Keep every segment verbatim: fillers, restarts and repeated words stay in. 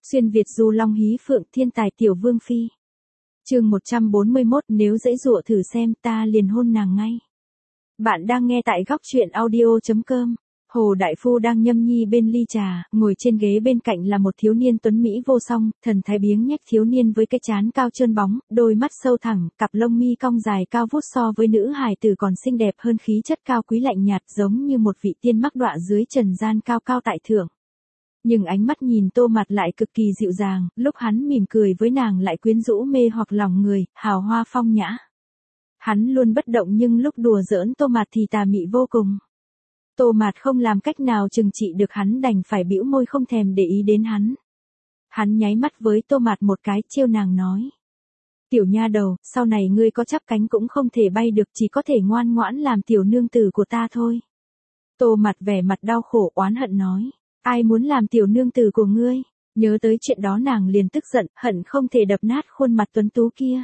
Xuyên Việt du long hí phượng thiên tài tiểu vương phi. Chương một trăm bốn mươi mốt, nếu dễ dụa thử xem ta liền hôn nàng ngay. Bạn đang nghe tại góc truyện audio chấm com. Hồ đại phu đang nhâm nhi bên ly trà, ngồi trên ghế bên cạnh là một thiếu niên tuấn mỹ vô song, thần thái biếng nhếch thiếu niên với cái trán cao trơn bóng, đôi mắt sâu thẳng, cặp lông mi cong dài cao vút so với nữ hài tử còn xinh đẹp hơn, khí chất cao quý lạnh nhạt giống như một vị tiên mắc đọa dưới trần gian cao cao tại thượng. Nhưng ánh mắt nhìn Tô Mạt lại cực kỳ dịu dàng, lúc hắn mỉm cười với nàng lại quyến rũ mê hoặc lòng người, hào hoa phong nhã. Hắn luôn bất động nhưng lúc đùa giỡn Tô Mạt thì tà mị vô cùng. Tô Mạt không làm cách nào trừng trị được hắn, đành phải bĩu môi không thèm để ý đến hắn. Hắn nháy mắt với Tô Mạt một cái, trêu nàng nói: "Tiểu nha đầu, sau này ngươi có chắp cánh cũng không thể bay được, chỉ có thể ngoan ngoãn làm tiểu nương tử của ta thôi." Tô Mạt vẻ mặt đau khổ oán hận nói: "Ai muốn làm tiểu nương tử của ngươi?" Nhớ tới chuyện đó nàng liền tức giận, hận không thể đập nát khuôn mặt tuấn tú kia.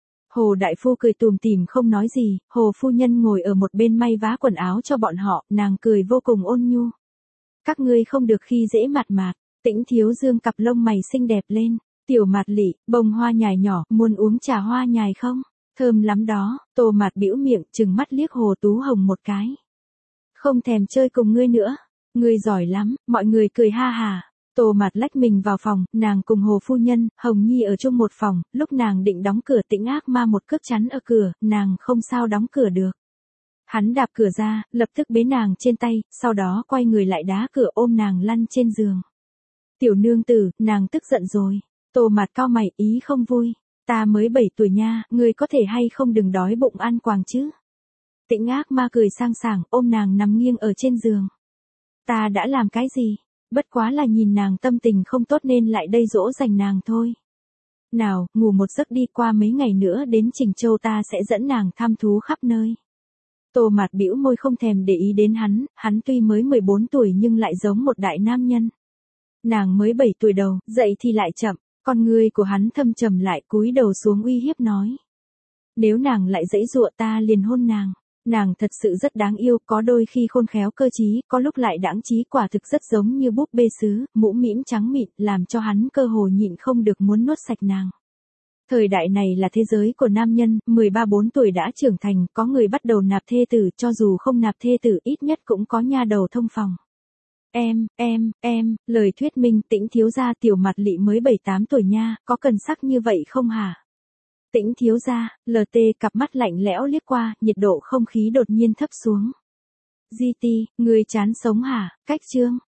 Hồ đại phu cười tủm tỉm không nói gì, Hồ phu nhân ngồi ở một bên may vá quần áo cho bọn họ, nàng cười vô cùng ôn nhu. "Các ngươi không được khi dễ Mạt Mạt." Tĩnh Thiếu Dương cặp lông mày xinh đẹp lên. "Tiểu Mạt lị, bông hoa nhài nhỏ, muốn uống trà hoa nhài không? Thơm lắm đó." Tô Mạt bĩu miệng, trừng mắt liếc Hồ Tú Hồng một cái. "Không thèm chơi cùng ngươi nữa. Ngươi giỏi lắm." Mọi người cười ha hà. Tô Mạt lách mình vào phòng, nàng cùng Hồ phu nhân, Hồng Nhi ở chung một phòng, lúc nàng định đóng cửa Tĩnh Ác Ma một cước chắn ở cửa, nàng không sao đóng cửa được. Hắn đạp cửa ra, lập tức bế nàng trên tay, sau đó quay người lại đá cửa ôm nàng lăn trên giường. "Tiểu nương tử, nàng tức giận rồi." Tô Mạt cau mày, ý không vui. "Ta mới bảy tuổi nha, ngươi có thể hay không đừng đói bụng ăn quàng chứ." Tĩnh Ác Ma cười sang sảng, ôm nàng nằm nghiêng ở trên giường. "Ta đã làm cái gì? Bất quá là nhìn nàng tâm tình không tốt nên lại đây dỗ dành nàng thôi. Nào, ngủ một giấc đi, qua mấy ngày nữa đến Trình Châu ta sẽ dẫn nàng thăm thú khắp nơi." Tô Mạt bĩu môi không thèm để ý đến hắn, hắn tuy mới mười bốn tuổi nhưng lại giống một đại nam nhân. Nàng mới bảy tuổi đầu, dậy thì lại chậm, con người của hắn thâm trầm lại, cúi đầu xuống uy hiếp nói: "Nếu nàng lại giãy giụa ta liền hôn nàng." Nàng thật sự rất đáng yêu, có đôi khi khôn khéo cơ trí, có lúc lại đãng trí, quả thực rất giống như búp bê sứ, mũm mĩm trắng mịn, làm cho hắn cơ hồ nhịn không được muốn nuốt sạch nàng. Thời đại này là thế giới của nam nhân, mười ba bốn tuổi đã trưởng thành, có người bắt đầu nạp thê tử, cho dù không nạp thê tử ít nhất cũng có nha đầu thông phòng. Em, em, em, lời thuyết minh. Tĩnh thiếu gia, tiểu Mạt lị mới bảy tám tuổi nha, có cần sắc như vậy không hả? Tĩnh thiếu gia, lờ tê cặp mắt lạnh lẽo liếc qua, nhiệt độ không khí đột nhiên thấp xuống. "Di ti, ngươi chán sống hả?" Cách chương